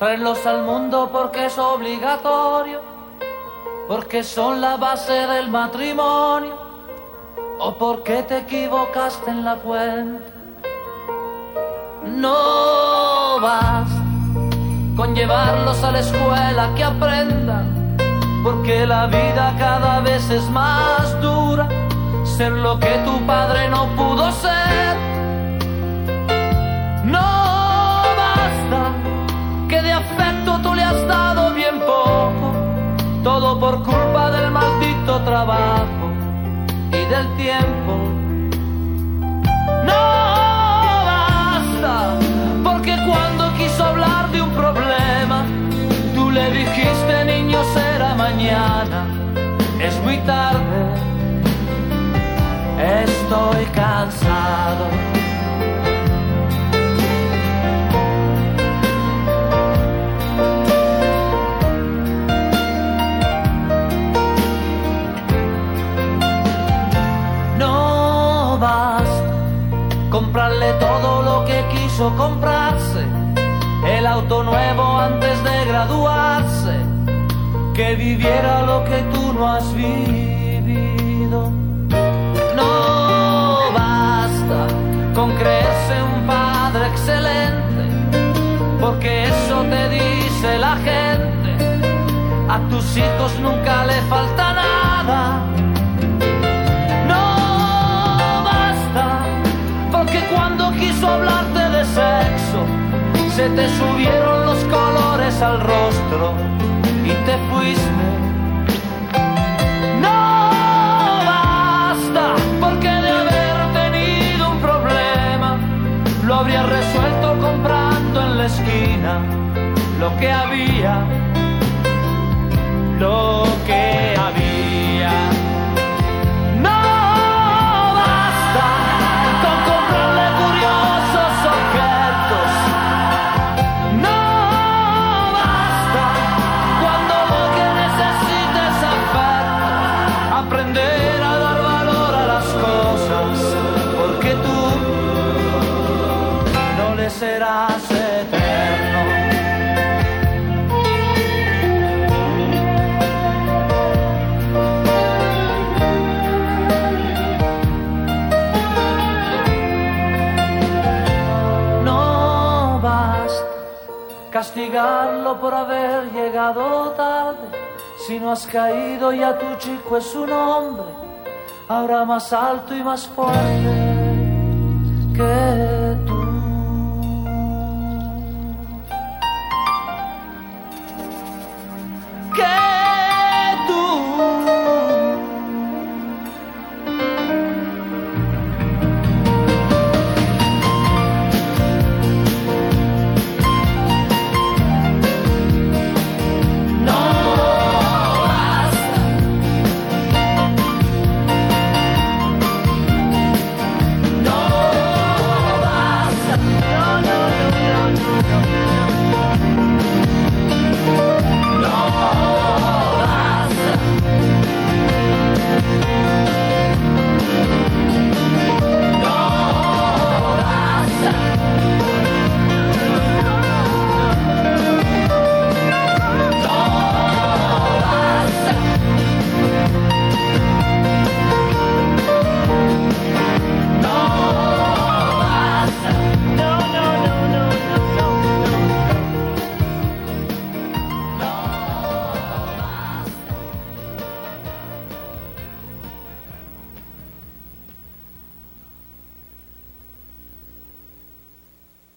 Traerlos al mundo porque es obligatorio, porque son la base del matrimonio, o porque te equivocaste en la cuenta. No basta con llevarlos a la escuela que aprendan, porque la vida cada vez es más dura, ser lo que tu padre no pudo ser. No basta que de afecto tú le has dado bien poco, todo por culpa del maldito trabajo y del tiempo. No basta porque cuando quiso hablar de un problema, tú le dijiste, niño, será mañana. Es muy tarde, estoy cansado. No basta comprarle todo lo que quiso comprarse, el auto nuevo antes de graduarse, que viviera lo que tú no has vivido. No basta con creerse un padre excelente, porque eso te dice la gente. A tus hijos nunca le falta nada. No basta porque cuando quiso hablarte de sexo, se te subieron los colores al rostro y te fuiste. No basta porque de haber tenido un problema, lo habrías resuelto comprando en la esquina lo que había, lo que había. No basta con comprarle curiosos objetos. No basta cuando lo que necesites es afecto, aprender a dar valor a las cosas, porque tú no le serás eterno. Castigarlo por haber llegado tarde, si no has caído ya tu chico es un hombre, ahora más alto y más fuerte que